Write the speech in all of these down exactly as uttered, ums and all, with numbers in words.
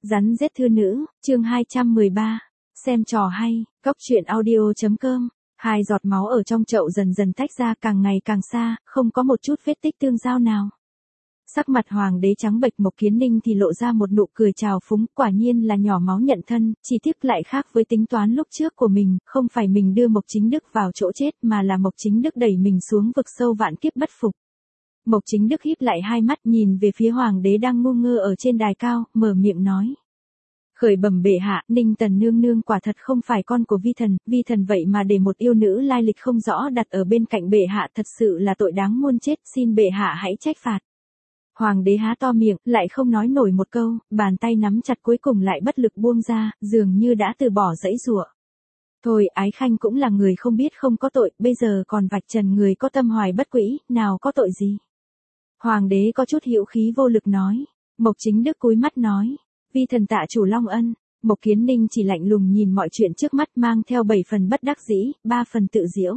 Rắn rết thư nữ, chương hai trăm mười ba. Xem trò hay, cóc truyện audio.com. Hai giọt máu ở trong chậu dần dần tách ra, càng ngày càng xa, không có một chút vết tích tương giao nào. Sắc mặt hoàng đế trắng bệch, Mộc Kiến Ninh thì lộ ra một nụ cười trào phúng, quả nhiên là nhỏ máu nhận thân, chỉ tiếc lại khác với tính toán lúc trước của mình, không phải mình đưa Mộc Chính Đức vào chỗ chết mà là Mộc Chính Đức đẩy mình xuống vực sâu vạn kiếp bất phục. Mộc Chính Đức híp lại hai mắt nhìn về phía hoàng đế đang ngu ngơ ở trên đài cao, mở miệng nói. Khởi bẩm bệ hạ, Ninh Tần nương nương quả thật không phải con của vi thần, vi thần vậy mà để một yêu nữ lai lịch không rõ đặt ở bên cạnh bệ hạ, thật sự là tội đáng muôn chết, xin bệ hạ hãy trách phạt. Hoàng đế há to miệng, lại không nói nổi một câu, bàn tay nắm chặt cuối cùng lại bất lực buông ra, dường như đã từ bỏ dãy giụa. Thôi, Ái Khanh cũng là người không biết không có tội, bây giờ còn vạch trần người có tâm hoài bất quỹ, nào có tội gì. Hoàng đế có chút hữu khí vô lực nói. Mộc Chính Đức cúi mắt nói. Vi thần tạ chủ long ân. Mộc Kiến Ninh chỉ lạnh lùng nhìn mọi chuyện trước mắt, mang theo bảy phần bất đắc dĩ, ba phần tự giễu.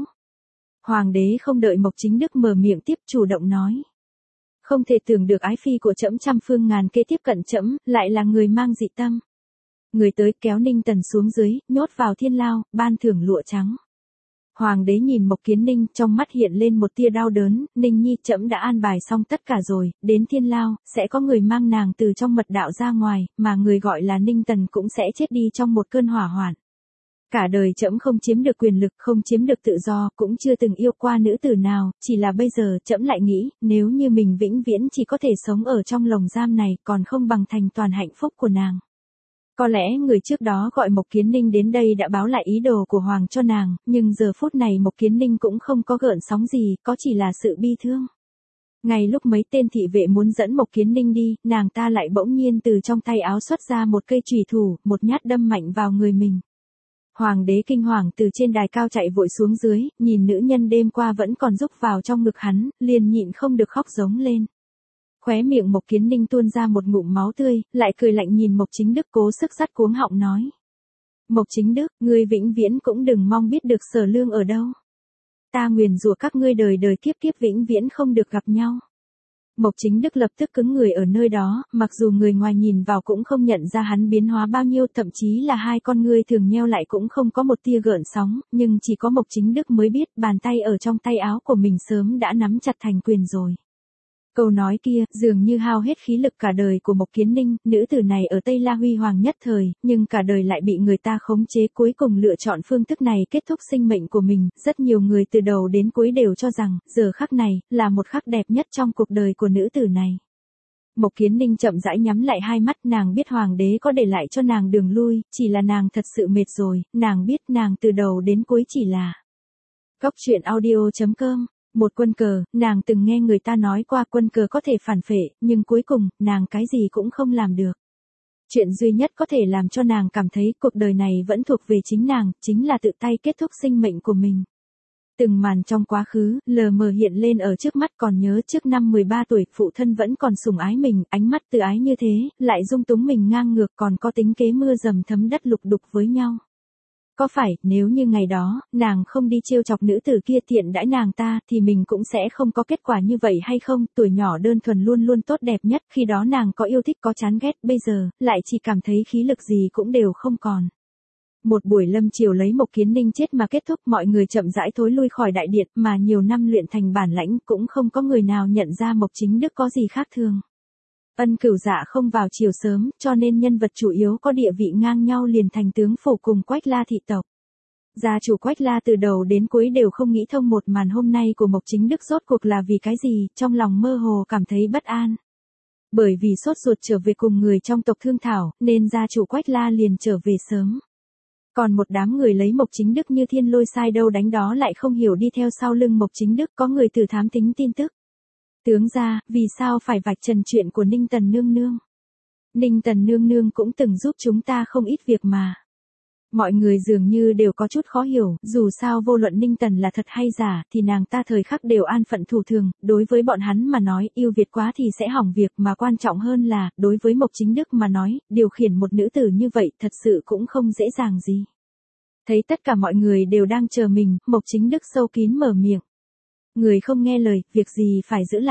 Hoàng đế không đợi Mộc Chính Đức mở miệng tiếp, chủ động nói. Không thể tưởng được ái phi của trẫm trăm phương ngàn kế tiếp cận trẫm, lại là người mang dị tâm. Người tới kéo Ninh Tần xuống dưới, nhốt vào thiên lao, ban thưởng lụa trắng. Hoàng đế nhìn Mộc Kiến Ninh, trong mắt hiện lên một tia đau đớn, Ninh nhi trẫm đã an bài xong tất cả rồi, đến thiên lao, sẽ có người mang nàng từ trong mật đạo ra ngoài, mà người gọi là Ninh Tần cũng sẽ chết đi trong một cơn hỏa hoạn. Cả đời trẫm không chiếm được quyền lực, không chiếm được tự do, cũng chưa từng yêu qua nữ tử nào, chỉ là bây giờ trẫm lại nghĩ, nếu như mình vĩnh viễn chỉ có thể sống ở trong lồng giam này, còn không bằng thành toàn hạnh phúc của nàng. Có lẽ người trước đó gọi Mộc Kiến Ninh đến đây đã báo lại ý đồ của Hoàng cho nàng, nhưng giờ phút này Mộc Kiến Ninh cũng không có gợn sóng gì, có chỉ là sự bi thương. Ngay lúc mấy tên thị vệ muốn dẫn Mộc Kiến Ninh đi, nàng ta lại bỗng nhiên từ trong tay áo xuất ra một cây chùy thủ, một nhát đâm mạnh vào người mình. Hoàng đế kinh hoàng từ trên đài cao chạy vội xuống dưới, nhìn nữ nhân đêm qua vẫn còn rúc vào trong ngực hắn, liền nhịn không được khóc giống lên. Khóe miệng Mộc Kiến Ninh tuôn ra một ngụm máu tươi, lại cười lạnh nhìn Mộc Chính Đức cố sức dắt cuống họng nói. Mộc Chính Đức, ngươi vĩnh viễn cũng đừng mong biết được Sở Lương ở đâu. Ta nguyền rủa các ngươi đời đời kiếp kiếp vĩnh viễn không được gặp nhau. Mộc Chính Đức lập tức cứng người ở nơi đó, mặc dù người ngoài nhìn vào cũng không nhận ra hắn biến hóa bao nhiêu, thậm chí là hai con ngươi thường nheo lại cũng không có một tia gợn sóng, nhưng chỉ có Mộc Chính Đức mới biết bàn tay ở trong tay áo của mình sớm đã nắm chặt thành quyền rồi. Câu nói kia, dường như hao hết khí lực cả đời của Mộc Kiến Ninh, nữ tử này ở Tây La huy hoàng nhất thời, nhưng cả đời lại bị người ta khống chế, cuối cùng lựa chọn phương thức này kết thúc sinh mệnh của mình. Rất nhiều người từ đầu đến cuối đều cho rằng, giờ khắc này, là một khắc đẹp nhất trong cuộc đời của nữ tử này. Mộc Kiến Ninh chậm rãi nhắm lại hai mắt, nàng biết hoàng đế có để lại cho nàng đường lui, chỉ là nàng thật sự mệt rồi, nàng biết nàng từ đầu đến cuối chỉ là. Cóc truyện audio.com. Một quân cờ, nàng từng nghe người ta nói qua quân cờ có thể phản phệ, nhưng cuối cùng, nàng cái gì cũng không làm được. Chuyện duy nhất có thể làm cho nàng cảm thấy cuộc đời này vẫn thuộc về chính nàng, chính là tự tay kết thúc sinh mệnh của mình. Từng màn trong quá khứ, lờ mờ hiện lên ở trước mắt, còn nhớ trước năm mười ba tuổi, phụ thân vẫn còn sủng ái mình, ánh mắt từ ái như thế, lại dung túng mình ngang ngược, còn có tính kế mưa dầm thấm đất lục đục với nhau. Có phải, nếu như ngày đó, nàng không đi trêu chọc nữ tử kia tiện đãi nàng ta, thì mình cũng sẽ không có kết quả như vậy hay không? Tuổi nhỏ đơn thuần luôn luôn tốt đẹp nhất, khi đó nàng có yêu thích có chán ghét, bây giờ, lại chỉ cảm thấy khí lực gì cũng đều không còn. Một buổi lâm chiều lấy Mộc Kiến Ninh chết mà kết thúc, mọi người chậm rãi thối lui khỏi đại điện, mà nhiều năm luyện thành bản lãnh cũng không có người nào nhận ra Mộc Chính Đức có gì khác thường. Ân Cửu Dạ không vào chiều sớm, cho nên nhân vật chủ yếu có địa vị ngang nhau liền thành tướng phủ cùng Quách La thị tộc. Gia chủ Quách La từ đầu đến cuối đều không nghĩ thông một màn hôm nay của Mộc Chính Đức rốt cuộc là vì cái gì, trong lòng mơ hồ cảm thấy bất an. Bởi vì sốt ruột trở về cùng người trong tộc thương thảo, nên gia chủ Quách La liền trở về sớm. Còn một đám người lấy Mộc Chính Đức như thiên lôi sai đâu đánh đó lại không hiểu đi theo sau lưng Mộc Chính Đức, có người từ thám tính tin tức. Tướng gia, vì sao phải vạch trần chuyện của Ninh Tần nương nương? Ninh Tần nương nương cũng từng giúp chúng ta không ít việc mà. Mọi người dường như đều có chút khó hiểu, dù sao vô luận Ninh Tần là thật hay giả, thì nàng ta thời khắc đều an phận thủ thường, đối với bọn hắn mà nói, yêu Việt quá thì sẽ hỏng việc, mà quan trọng hơn là, đối với Mộc Chính Đức mà nói, điều khiển một nữ tử như vậy thật sự cũng không dễ dàng gì. Thấy tất cả mọi người đều đang chờ mình, Mộc Chính Đức sâu kín mở miệng. Người không nghe lời, việc gì phải giữ lại.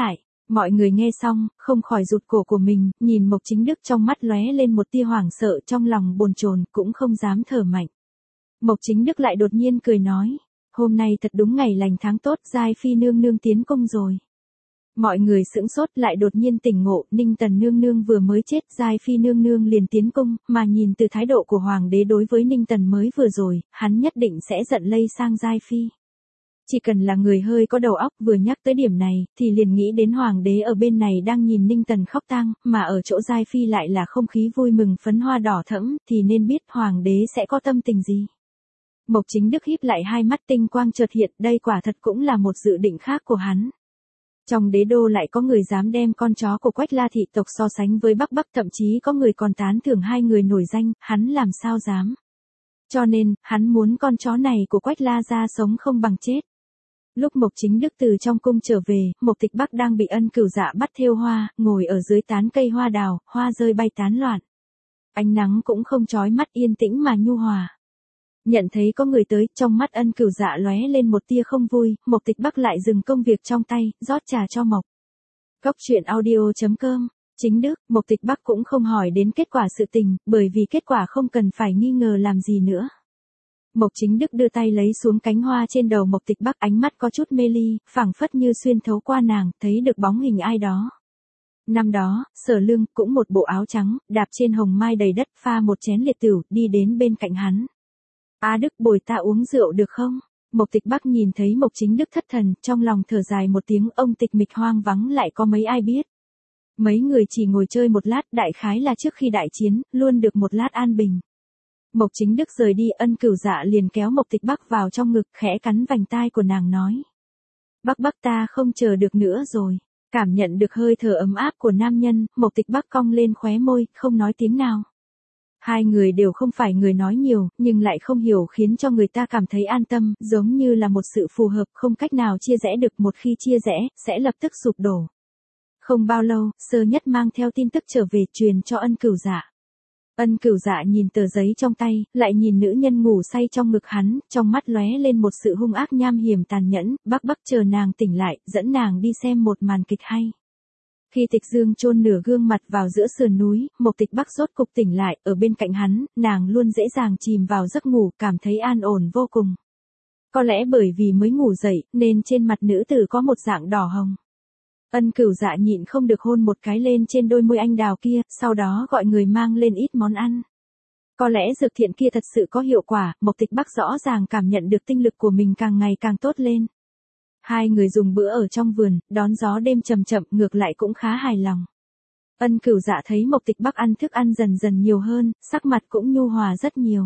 Mọi người nghe xong, không khỏi rụt cổ của mình, nhìn Mộc Chính Đức trong mắt lóe lên một tia hoảng sợ, trong lòng bồn chồn, cũng không dám thở mạnh. Mộc Chính Đức lại đột nhiên cười nói, hôm nay thật đúng ngày lành tháng tốt, Giai Phi nương nương tiến cung rồi. Mọi người sững sốt lại đột nhiên tỉnh ngộ, Ninh Tần nương nương vừa mới chết, Giai Phi nương nương liền tiến cung, mà nhìn từ thái độ của Hoàng đế đối với Ninh Tần mới vừa rồi, hắn nhất định sẽ giận lây sang Giai Phi. Chỉ cần là người hơi có đầu óc vừa nhắc tới điểm này, thì liền nghĩ đến Hoàng đế ở bên này đang nhìn Ninh Tần khóc tang, mà ở chỗ Giai Phi lại là không khí vui mừng phấn hoa đỏ thẫm, thì nên biết Hoàng đế sẽ có tâm tình gì. Mộc Chính Đức híp lại hai mắt, tinh quang chợt hiện, đây quả thật cũng là một dự định khác của hắn. Trong đế đô lại có người dám đem con chó của Quách La thị tộc so sánh với Bắc Bắc, thậm chí có người còn tán thưởng hai người nổi danh, hắn làm sao dám. Cho nên, hắn muốn con chó này của Quách La gia sống không bằng chết. Lúc Mộc Chính Đức từ trong cung trở về, Mộc Tịch Bắc đang bị Ân Cửu Dạ bắt thêu hoa, ngồi ở dưới tán cây hoa đào, hoa rơi bay tán loạn. Ánh nắng cũng không chói mắt, yên tĩnh mà nhu hòa. Nhận thấy có người tới, trong mắt Ân Cửu Dạ lóe lên một tia không vui, Mộc Tịch Bắc lại dừng công việc trong tay, rót trà cho Mộc. Cốc truyện audio chấm com. Chính Đức, Mộc Tịch Bắc cũng không hỏi đến kết quả sự tình, bởi vì kết quả không cần phải nghi ngờ làm gì nữa. Mộc Chính Đức đưa tay lấy xuống cánh hoa trên đầu Mộc Tịch Bắc, ánh mắt có chút mê ly, phảng phất như xuyên thấu qua nàng, thấy được bóng hình ai đó. Năm đó, Sở Lương cũng một bộ áo trắng, đạp trên hồng mai đầy đất, pha một chén liệt tửu, đi đến bên cạnh hắn. "A Đức, bồi ta uống rượu được không?" Mộc Tịch Bắc nhìn thấy Mộc Chính Đức thất thần, trong lòng thở dài một tiếng, ông tịch mịch hoang vắng lại có mấy ai biết. Mấy người chỉ ngồi chơi một lát, đại khái là trước khi đại chiến, luôn được một lát an bình. Mộc Chính Đức rời đi, Ân Cửu Dạ liền kéo Mộc Tịch Bắc vào trong ngực, khẽ cắn vành tai của nàng nói. "Bắc Bắc, ta không chờ được nữa rồi." Cảm nhận được hơi thở ấm áp của nam nhân, Mộc Tịch Bắc cong lên khóe môi, không nói tiếng nào. Hai người đều không phải người nói nhiều, nhưng lại không hiểu khiến cho người ta cảm thấy an tâm, giống như là một sự phù hợp không cách nào chia rẽ được, một khi chia rẽ, sẽ lập tức sụp đổ. Không bao lâu, Sơ Nhất mang theo tin tức trở về truyền cho Ân Cửu Dạ. Ân Cửu Dạ nhìn tờ giấy trong tay, lại nhìn nữ nhân ngủ say trong ngực hắn, trong mắt lóe lên một sự hung ác nham hiểm tàn nhẫn, Bắc Bắc chờ nàng tỉnh lại, dẫn nàng đi xem một màn kịch hay. Khi Tịch Dương chôn nửa gương mặt vào giữa sườn núi, Mộc Tịch Bắc rốt cục tỉnh lại, ở bên cạnh hắn, nàng luôn dễ dàng chìm vào giấc ngủ, cảm thấy an ổn vô cùng. Có lẽ bởi vì mới ngủ dậy, nên trên mặt nữ tử có một dạng đỏ hồng. Ân Cửu Dạ nhịn không được hôn một cái lên trên đôi môi anh đào kia, sau đó gọi người mang lên ít món ăn. Có lẽ dược thiện kia thật sự có hiệu quả, Mộc Tịch Bắc rõ ràng cảm nhận được tinh lực của mình càng ngày càng tốt lên. Hai người dùng bữa ở trong vườn, đón gió đêm chậm chậm, ngược lại cũng khá hài lòng. Ân Cửu Dạ thấy Mộc Tịch Bắc ăn thức ăn dần dần nhiều hơn, sắc mặt cũng nhu hòa rất nhiều.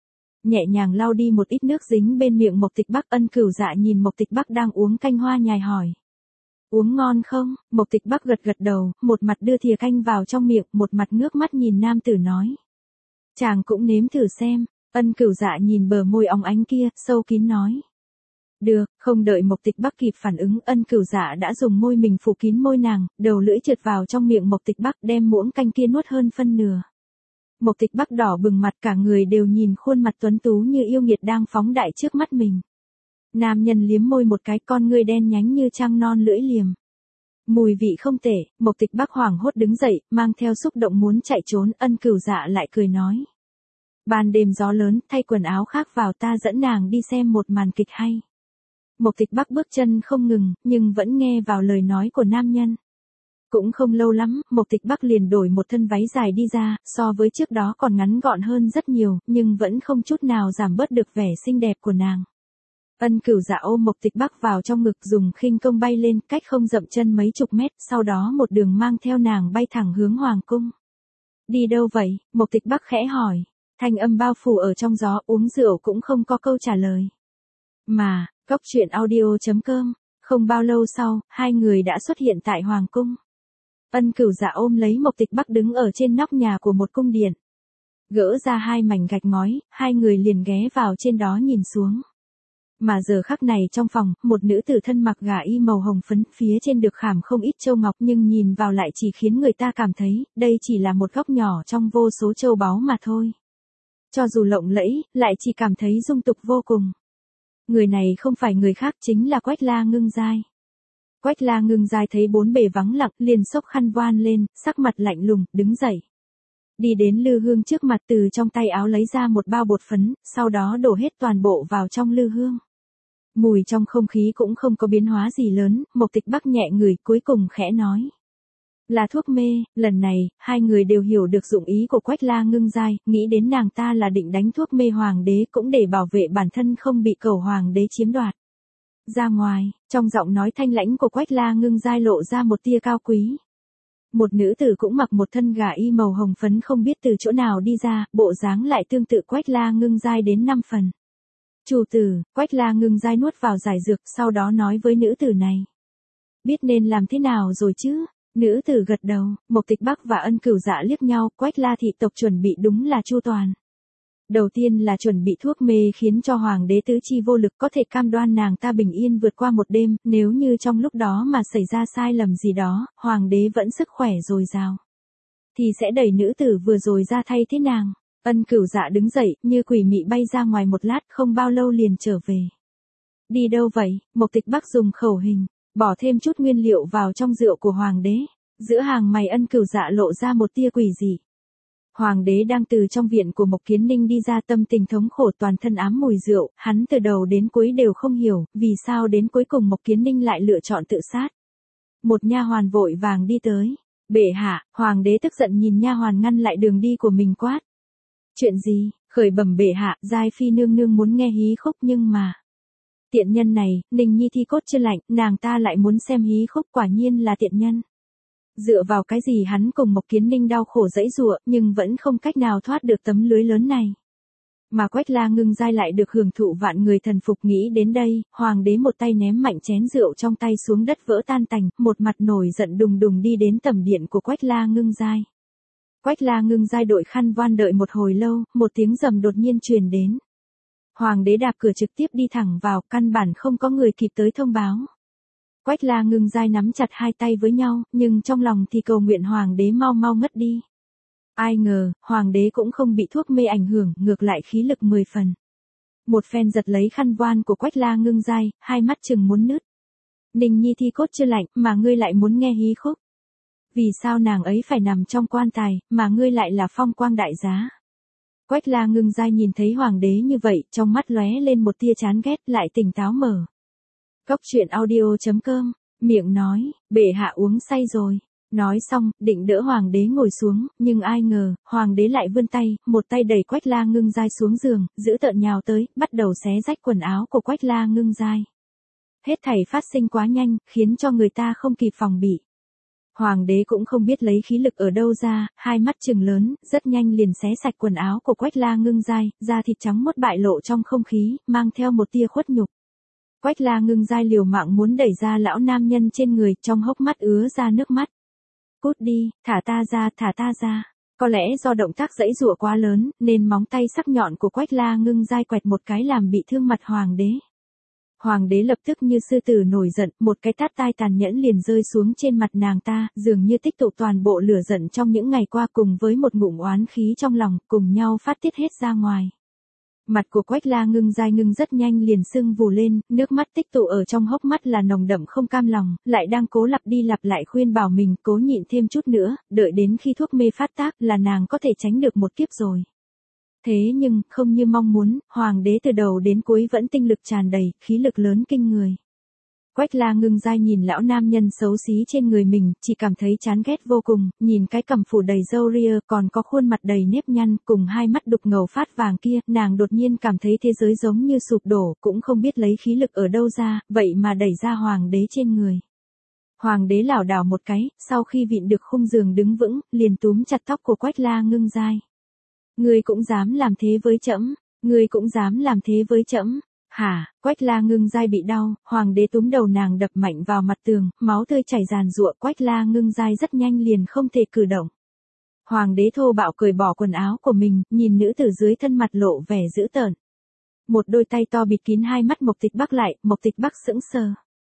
Nhẹ nhàng lau đi một ít nước dính bên miệng Mộc Tịch Bắc, Ân Cửu Dạ nhìn Mộc Tịch Bắc đang uống canh hoa nhài hỏi. "Uống ngon không?" Mộc Tịch Bắc gật gật đầu, một mặt đưa thìa canh vào trong miệng, một mặt ngước mắt nhìn nam tử nói. "Chàng cũng nếm thử xem." Ân Cửu Dạ nhìn bờ môi óng ánh kia, sâu kín nói. "Được." Không đợi Mộc Tịch Bắc kịp phản ứng, Ân Cửu Dạ đã dùng môi mình phủ kín môi nàng, đầu lưỡi trượt vào trong miệng Mộc Tịch Bắc, đem muỗng canh kia nuốt hơn phân nửa. Mộc Tịch Bắc đỏ bừng mặt, cả người đều nhìn khuôn mặt tuấn tú như yêu nghiệt đang phóng đại trước mắt mình. Nam nhân liếm môi một cái, con ngươi đen nhánh như trăng non lưỡi liềm. Mùi vị không tệ. Mộc Tịch Bắc hoảng hốt đứng dậy, mang theo xúc động muốn chạy trốn, Ân Cửu Dạ lại cười nói. "Ban đêm gió lớn, thay quần áo khác vào, ta dẫn nàng đi xem một màn kịch hay." Mộc Tịch Bắc bước chân không ngừng, nhưng vẫn nghe vào lời nói của nam nhân. Cũng không lâu lắm, Mộc Tịch Bắc liền đổi một thân váy dài đi ra, so với trước đó còn ngắn gọn hơn rất nhiều, nhưng vẫn không chút nào giảm bớt được vẻ xinh đẹp của nàng. Ân Cửu Dạ ôm Mộc Tịch Bắc vào trong ngực, dùng khinh công bay lên, cách không dậm chân mấy chục mét, sau đó một đường mang theo nàng bay thẳng hướng hoàng cung. "Đi đâu vậy?" Mộc Tịch Bắc khẽ hỏi. Thanh âm bao phủ ở trong gió, uống rượu cũng không có câu trả lời. Mà, cốc truyện audio chấm com. Không bao lâu sau, hai người đã xuất hiện tại hoàng cung. Ân Cửu Dạ ôm lấy Mộc Tịch Bắc đứng ở trên nóc nhà của một cung điện. Gỡ ra hai mảnh gạch ngói, hai người liền ghé vào trên đó nhìn xuống. Mà giờ khắc này trong phòng, một nữ tử thân mặc gà y màu hồng phấn, phía trên được khảm không ít châu ngọc, nhưng nhìn vào lại chỉ khiến người ta cảm thấy, đây chỉ là một góc nhỏ trong vô số châu báu mà thôi. Cho dù lộng lẫy, lại chỉ cảm thấy dung tục vô cùng. Người này không phải người khác, chính là Quách La Ngưng Giai. Quách La Ngưng Giai thấy bốn bề vắng lặng, liền xốc khăn voan lên, sắc mặt lạnh lùng, đứng dậy. Đi đến lư hương trước mặt, từ trong tay áo lấy ra một bao bột phấn, sau đó đổ hết toàn bộ vào trong lư hương. Mùi trong không khí cũng không có biến hóa gì lớn, Mộc Tịch Bắc nhẹ ngửi, cuối cùng khẽ nói. Là thuốc mê. Lần này, hai người đều hiểu được dụng ý của Quách La Ngưng Giai, nghĩ đến nàng ta là định đánh thuốc mê hoàng đế cũng để bảo vệ bản thân không bị cẩu hoàng đế chiếm đoạt. Ra ngoài, trong giọng nói thanh lãnh của Quách La Ngưng Giai lộ ra một tia cao quý. Một nữ tử cũng mặc một thân gà y màu hồng phấn không biết từ chỗ nào đi ra, bộ dáng lại tương tự Quách La Ngưng Giai đến năm phần. Chủ tử. Quách La Ngưng Giai nuốt vào giải dược, sau đó nói với nữ tử này. Biết nên làm thế nào rồi chứ? Nữ tử gật đầu, Mộc Tịch Bắc và Ân Cửu Dạ liếc nhau, Quách La thị tộc chuẩn bị đúng là chu toàn. Đầu tiên là chuẩn bị thuốc mê khiến cho hoàng đế tứ chi vô lực, có thể cam đoan nàng ta bình yên vượt qua một đêm, nếu như trong lúc đó mà xảy ra sai lầm gì đó, hoàng đế vẫn sức khỏe dồi dào, thì sẽ đẩy nữ tử vừa rồi ra thay thế nàng. Ân Cửu Dạ đứng dậy, như quỷ mị bay ra ngoài một lát, không bao lâu liền trở về. Đi đâu vậy? Mộc Tịch Bắc dùng khẩu hình, bỏ thêm chút nguyên liệu vào trong rượu của hoàng đế. Giữa hàng mày Ân Cửu Dạ lộ ra một tia quỷ dị. Hoàng đế đang từ trong viện của Mộc Kiến Ninh đi ra, tâm tình thống khổ, toàn thân ám mùi rượu, hắn từ đầu đến cuối đều không hiểu, vì sao đến cuối cùng Mộc Kiến Ninh lại lựa chọn tự sát. Một nha hoàn vội vàng đi tới. Bệ hạ. Hoàng đế tức giận nhìn nha hoàn ngăn lại đường đi của mình quát. Chuyện gì? Khởi bẩm bệ hạ, Giai phi nương nương muốn nghe hí khúc nhưng mà... Tiện nhân này, Ninh Nhi thi cốt chưa lạnh, nàng ta lại muốn xem hí khúc, quả nhiên là tiện nhân. Dựa vào cái gì hắn cùng Mộc Kiến Ninh đau khổ dẫy dụa, nhưng vẫn không cách nào thoát được tấm lưới lớn này. Mà Quách La Ngưng Giai lại được hưởng thụ vạn người thần phục. Nghĩ đến đây, hoàng đế một tay ném mạnh chén rượu trong tay xuống đất vỡ tan tành, một mặt nổi giận đùng đùng đi đến tầm điện của Quách La Ngưng Giai. Quách La Ngưng Giai đội khăn voan đợi một hồi lâu, một tiếng rầm đột nhiên truyền đến. Hoàng đế đạp cửa trực tiếp đi thẳng vào, căn bản không có người kịp tới thông báo. Quách La Ngưng Giai nắm chặt hai tay với nhau, nhưng trong lòng thì cầu nguyện hoàng đế mau mau ngất đi. Ai ngờ, hoàng đế cũng không bị thuốc mê ảnh hưởng, ngược lại khí lực mười phần. Một phen giật lấy khăn voan của Quách La Ngưng Giai, hai mắt chừng muốn nứt. Ninh Nhi thi cốt chưa lạnh, mà ngươi lại muốn nghe hí khúc. Vì sao nàng ấy phải nằm trong quan tài, mà ngươi lại là phong quang đại giá? Quách La Ngưng Giai nhìn thấy hoàng đế như vậy, trong mắt lóe lên một tia chán ghét, lại tỉnh táo mở. Cốc truyện audio chấm com, miệng nói, bệ hạ uống say rồi. Nói xong, định đỡ hoàng đế ngồi xuống, nhưng ai ngờ, hoàng đế lại vươn tay, một tay đẩy Quách La Ngưng Giai xuống giường, giữ tợn nhào tới, bắt đầu xé rách quần áo của Quách La Ngưng Giai. Hết thảy phát sinh quá nhanh, khiến cho người ta không kịp phòng bị. Hoàng đế cũng không biết lấy khí lực ở đâu ra, hai mắt trừng lớn, rất nhanh liền xé sạch quần áo của Quách La Ngưng Giai, da thịt trắng muốt bại lộ trong không khí, mang theo một tia khuất nhục. Quách La Ngưng Giai liều mạng muốn đẩy ra lão nam nhân trên người, trong hốc mắt ứa ra nước mắt. Cút đi, thả ta ra, thả ta ra. Có lẽ do động tác giãy giụa quá lớn, nên móng tay sắc nhọn của Quách La Ngưng Giai quẹt một cái làm bị thương mặt hoàng đế. Hoàng đế lập tức như sư tử nổi giận, một cái tát tai tàn nhẫn liền rơi xuống trên mặt nàng ta, dường như tích tụ toàn bộ lửa giận trong những ngày qua cùng với một ngụm oán khí trong lòng, cùng nhau phát tiết hết ra ngoài. Mặt của Quách La Ngưng Giai ngưng rất nhanh liền sưng vù lên, nước mắt tích tụ ở trong hốc mắt là nồng đậm không cam lòng, lại đang cố lặp đi lặp lại khuyên bảo mình cố nhịn thêm chút nữa, đợi đến khi thuốc mê phát tác là nàng có thể tránh được một kiếp rồi. Thế nhưng, không như mong muốn, hoàng đế từ đầu đến cuối vẫn tinh lực tràn đầy, khí lực lớn kinh người. Quách La Ngưng Giai nhìn lão nam nhân xấu xí trên người mình, chỉ cảm thấy chán ghét vô cùng, nhìn cái cằm phủ đầy râu ria, còn có khuôn mặt đầy nếp nhăn, cùng hai mắt đục ngầu phát vàng kia, nàng đột nhiên cảm thấy thế giới giống như sụp đổ, cũng không biết lấy khí lực ở đâu ra, vậy mà đẩy ra hoàng đế trên người. Hoàng đế lảo đảo một cái, sau khi vịn được khung giường đứng vững, liền túm chặt tóc của Quách La Ngưng Giai. Ngươi cũng dám làm thế với trẫm, ngươi cũng dám làm thế với trẫm. Hả? Quách La Ngưng Giai bị đau, hoàng đế túm đầu nàng đập mạnh vào mặt tường, máu tươi chảy ràn rụa, Quách La Ngưng Giai rất nhanh liền không thể cử động. Hoàng đế thô bạo cởi bỏ quần áo của mình, nhìn nữ tử dưới thân mặt lộ vẻ dữ tợn. Một đôi tay to bịt kín hai mắt Mộc Tịch Bắc lại, Mộc Tịch Bắc sững sờ.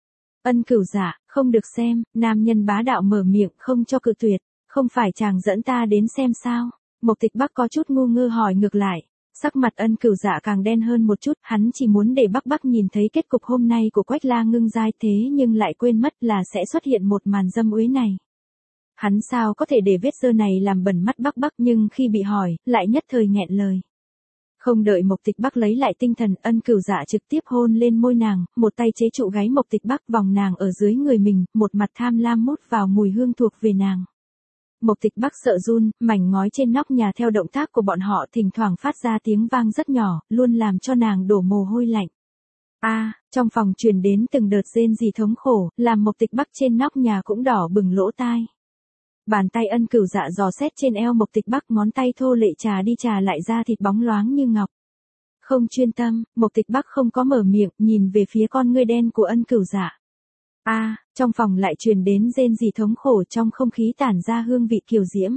Ân Cửu Dạ, không được xem, nam nhân bá đạo mở miệng không cho cự tuyệt, không phải chàng dẫn ta đến xem sao? Mộc Tịch Bắc có chút ngu ngơ hỏi ngược lại. Sắc mặt Ân Cửu Dạ càng đen hơn một chút, hắn chỉ muốn để Bắc Bắc nhìn thấy kết cục hôm nay của Quách La Ngưng Giai, thế nhưng lại quên mất là sẽ xuất hiện một màn dâm uế này. Hắn sao có thể để vết dơ này làm bẩn mắt Bắc Bắc, nhưng khi bị hỏi, lại nhất thời nghẹn lời. Không đợi Mộc Tịch Bắc lấy lại tinh thần, Ân Cửu Dạ trực tiếp hôn lên môi nàng, một tay chế trụ gáy Mộc Tịch Bắc, vòng nàng ở dưới người mình, một mặt tham lam mút vào mùi hương thuộc về nàng. Mộc Tịch Bắc sợ run, mảnh ngói trên nóc nhà theo động tác của bọn họ thỉnh thoảng phát ra tiếng vang rất nhỏ, luôn làm cho nàng đổ mồ hôi lạnh. A, à, trong phòng truyền đến từng đợt rên rỉ thống khổ, làm Mộc Tịch Bắc trên nóc nhà cũng đỏ bừng lỗ tai. Bàn tay Ân Cửu Dạ dò xét trên eo Mộc Tịch Bắc, ngón tay thô lệ trà đi trà lại ra thịt bóng loáng như ngọc. Không chuyên tâm, Mộc Tịch Bắc không có mở miệng, nhìn về phía con ngươi đen của Ân Cửu Dạ. A, à, trong phòng lại truyền đến rên rỉ thống khổ, trong không khí tản ra hương vị kiều diễm.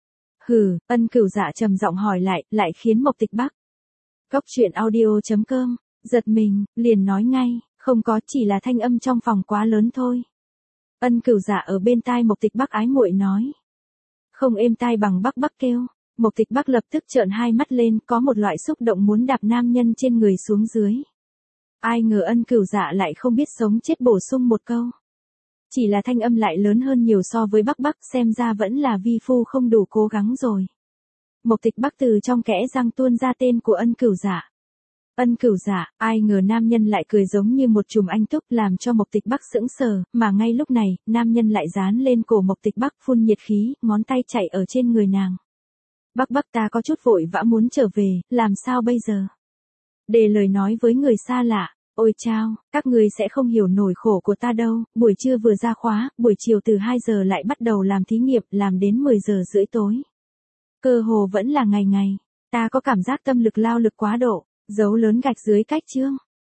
Hừ, Ân Cửu Dạ trầm giọng hỏi lại, lại khiến Mộc Tịch Bắc. Cốc truyện audio chấm com, giật mình, liền nói ngay, không có, chỉ là thanh âm trong phòng quá lớn thôi. Ân Cửu Dạ ở bên tai Mộc Tịch Bắc ái muội nói. Không êm tai bằng Bắc Bắc kêu. Mộc Tịch Bắc lập tức trợn hai mắt lên, có một loại xúc động muốn đạp nam nhân trên người xuống dưới. Ai ngờ Ân Cửu Dạ lại không biết sống chết bổ sung một câu. Chỉ là thanh âm lại lớn hơn nhiều so với Bắc Bắc, xem ra vẫn là vi phu không đủ cố gắng rồi. Mộc Tịch Bắc từ trong kẽ răng tuôn ra tên của Ân Cửu Dạ. Ân Cửu Dạ, ai ngờ nam nhân lại cười giống như một chùm anh túc, làm cho Mộc Tịch Bắc sững sờ, mà ngay lúc này, nam nhân lại dán lên cổ Mộc Tịch Bắc phun nhiệt khí, ngón tay chạy ở trên người nàng. Bắc Bắc, ta có chút vội vã muốn trở về, làm sao bây giờ? Để lời nói với người xa lạ, ôi chao, các người sẽ không hiểu nổi khổ của ta đâu, buổi trưa vừa ra khóa, buổi chiều từ hai giờ lại bắt đầu làm thí nghiệm, làm đến mười giờ rưỡi tối. Cơ hồ vẫn là ngày ngày, ta có cảm giác tâm lực lao lực quá độ. Dấu lớn gạch dưới cách chương.